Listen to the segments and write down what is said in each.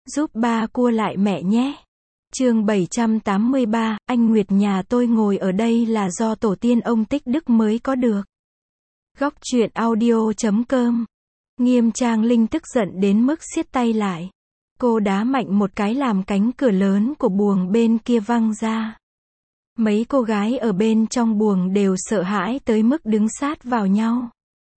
Giúp ba cua lại mẹ nhé. Chương 783, anh Nguyệt nhà tôi ngồi ở đây là do tổ tiên ông Tích Đức mới có được. Góc truyện audio.com. Nghiêm Trang Linh tức giận đến mức siết tay lại. Cô đá mạnh một cái làm cánh cửa lớn của buồng bên kia văng ra. Mấy cô gái ở bên trong buồng đều sợ hãi tới mức đứng sát vào nhau.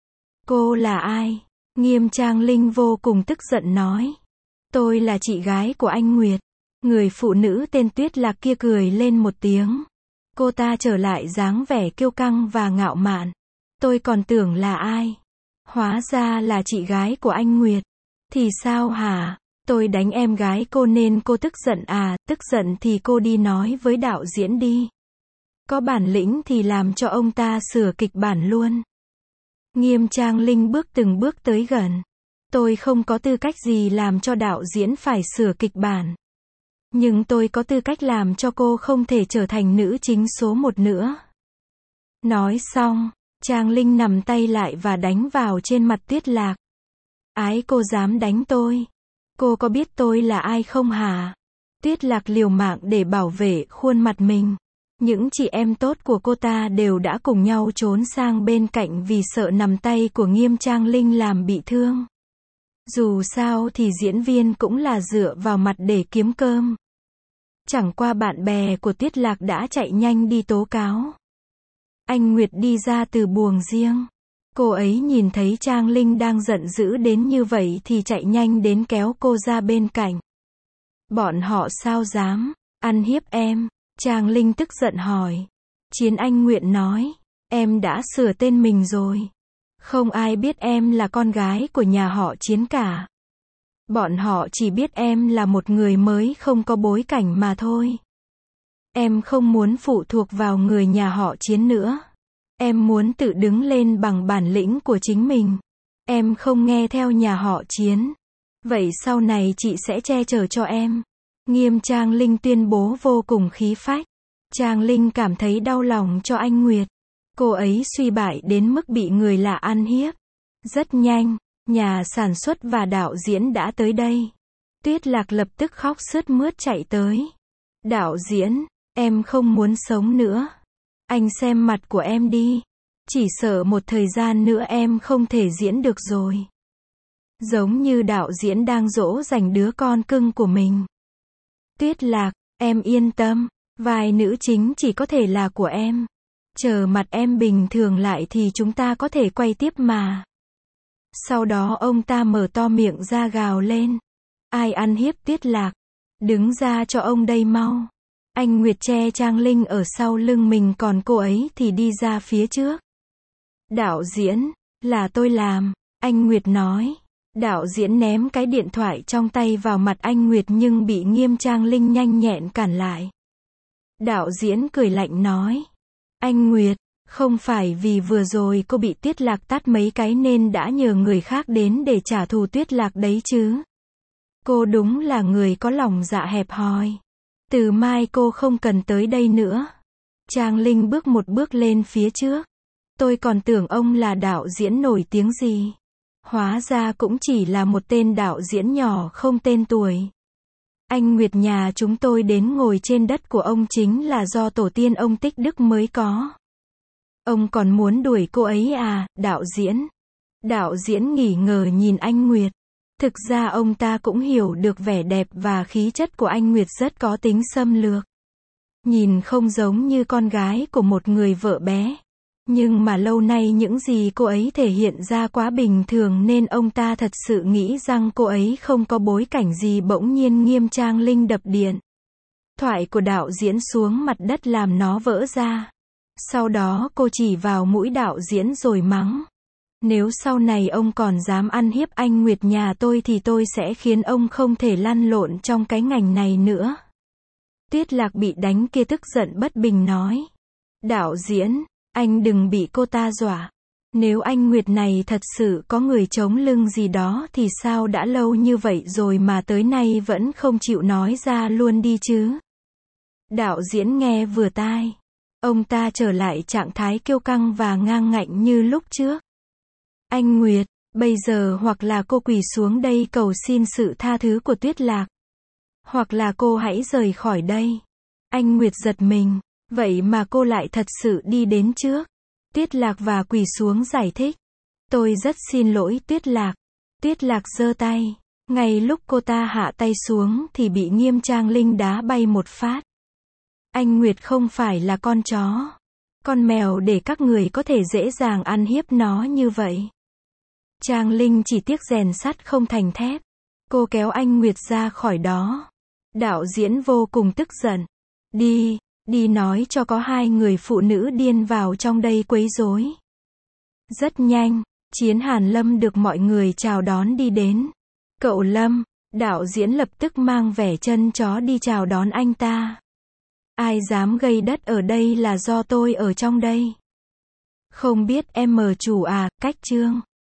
Cô là ai? Nghiêm Trang Linh vô cùng tức giận nói. Tôi là chị gái của anh Nguyệt. Người phụ nữ tên Tuyết Lạc kia cười lên một tiếng. Cô ta trở lại dáng vẻ kiêu căng và ngạo mạn. Tôi còn tưởng là ai? Hóa ra là chị gái của anh Nguyệt. Thì sao hả? Tôi đánh em gái cô nên cô tức giận à? Tức giận thì cô đi nói với đạo diễn đi. Có bản lĩnh thì làm cho ông ta sửa kịch bản luôn. Nghiêm Trang Linh bước từng bước tới gần. Tôi không có tư cách gì làm cho đạo diễn phải sửa kịch bản. Nhưng tôi có tư cách làm cho cô không thể trở thành nữ chính số 1 nữa. Nói xong, Trang Linh nằm tay lại và đánh vào trên mặt Tuyết Lạc. Ái, cô dám đánh tôi? Cô có biết tôi là ai không hả? Tuyết Lạc liều mạng để bảo vệ khuôn mặt mình. Những chị em tốt của cô ta đều đã cùng nhau trốn sang bên cạnh vì sợ nằm tay của Nghiêm Trang Linh làm bị thương. Dù sao thì diễn viên cũng là dựa vào mặt để kiếm cơm. Chẳng qua bạn bè của Tuyết Lạc đã chạy nhanh đi tố cáo. Anh Nguyệt đi ra từ buồng riêng. Cô ấy nhìn thấy Trang Linh đang giận dữ đến như vậy thì chạy nhanh đến kéo cô ra bên cạnh. Bọn họ sao dám ăn hiếp em? Trang Linh tức giận hỏi. Chiến Anh Nguyện nói. Em đã sửa tên mình rồi. Không ai biết em là con gái của nhà họ Chiến cả. Bọn họ chỉ biết em là một người mới không có bối cảnh mà thôi. Em không muốn phụ thuộc vào người nhà họ Chiến nữa. Em muốn tự đứng lên bằng bản lĩnh của chính mình. Em không nghe theo nhà họ Chiến. Vậy sau này chị sẽ che chở cho em. Nghiêm Trang Linh tuyên bố vô cùng khí phách. Trang Linh cảm thấy đau lòng cho anh Nguyệt. Cô ấy suy bại đến mức bị người lạ ăn hiếp. Rất nhanh, nhà sản xuất và đạo diễn đã tới đây. Tuyết Lạc lập tức khóc sướt mướt chạy tới. Đạo diễn, em không muốn sống nữa. Anh xem mặt của em đi. Chỉ sợ một thời gian nữa em không thể diễn được rồi. Giống như đạo diễn đang dỗ dành đứa con cưng của mình. Tuyết Lạc, em yên tâm. Vai nữ chính chỉ có thể là của em. Chờ mặt em bình thường lại thì chúng ta có thể quay tiếp mà. Sau đó ông ta mở to miệng ra gào lên. Ai ăn hiếp Tuyết Lạc? Đứng ra cho ông đây mau. Anh Nguyệt che Trang Linh ở sau lưng mình còn cô ấy thì đi ra phía trước. Đạo diễn, là tôi làm. Anh Nguyệt nói. Đạo diễn ném cái điện thoại trong tay vào mặt anh Nguyệt nhưng bị Nghiêm Trang Linh nhanh nhẹn cản lại. Đạo diễn cười lạnh nói. Anh Nguyệt, không phải vì vừa rồi cô bị Tuyết Lạc tát mấy cái nên đã nhờ người khác đến để trả thù Tuyết Lạc đấy chứ. Cô đúng là người có lòng dạ hẹp hòi. Từ mai cô không cần tới đây nữa. Trang Linh bước một bước lên phía trước. Tôi còn tưởng ông là đạo diễn nổi tiếng gì. Hóa ra cũng chỉ là một tên đạo diễn nhỏ không tên tuổi. Anh Nguyệt nhà chúng tôi đến ngồi trên đất của ông chính là do tổ tiên ông Tích Đức mới có. Ông còn muốn đuổi cô ấy à, đạo diễn? Đạo diễn nghỉ ngờ nhìn anh Nguyệt. Thực ra ông ta cũng hiểu được vẻ đẹp và khí chất của anh Nguyệt rất có tính xâm lược. Nhìn không giống như con gái của một người vợ bé. Nhưng mà lâu nay những gì cô ấy thể hiện ra quá bình thường nên ông ta thật sự nghĩ rằng cô ấy không có bối cảnh gì. Bỗng nhiên Nghiêm Trang Linh đập điện thoại của đạo diễn xuống mặt đất làm nó vỡ ra. Sau đó cô chỉ vào mũi đạo diễn rồi mắng. Nếu sau này ông còn dám ăn hiếp anh Nguyệt nhà tôi thì tôi sẽ khiến ông không thể lăn lộn trong cái ngành này nữa. Tuyết Lạc bị đánh kia tức giận bất bình nói. Đạo diễn, anh đừng bị cô ta dọa. Nếu anh Nguyệt này thật sự có người chống lưng gì đó thì sao đã lâu như vậy rồi mà tới nay vẫn không chịu nói ra luôn đi chứ. Đạo diễn nghe vừa tai. Ông ta trở lại trạng thái kiêu căng và ngang ngạnh như lúc trước. Anh Nguyệt, bây giờ hoặc là cô quỳ xuống đây cầu xin sự tha thứ của Tuyết Lạc, Hoặc là cô hãy rời khỏi đây. Anh Nguyệt giật mình. Vậy mà cô lại thật sự đi đến trước. Tuyết Lạc và quỳ xuống giải thích. Tôi rất xin lỗi Tuyết Lạc. Tuyết Lạc giơ tay. Ngay lúc cô ta hạ tay xuống thì bị Nghiêm Trang Linh đá bay một phát. Anh Nguyệt không phải là con chó, con mèo để các người có thể dễ dàng ăn hiếp nó như vậy. Trang Linh chỉ tiếc rèn sắt không thành thép. Cô kéo anh Nguyệt ra khỏi đó. Đạo diễn vô cùng tức giận. Đi nói cho có 2 người phụ nữ điên vào trong đây quấy rối. Rất nhanh, Chiến Hàn Lâm được mọi người chào đón đi đến. Cậu Lâm, đạo diễn lập tức mang vẻ chân chó đi chào đón anh ta. Ai dám gây đất ở đây là do tôi ở trong đây. Không biết em mờ chủ à, cách chương.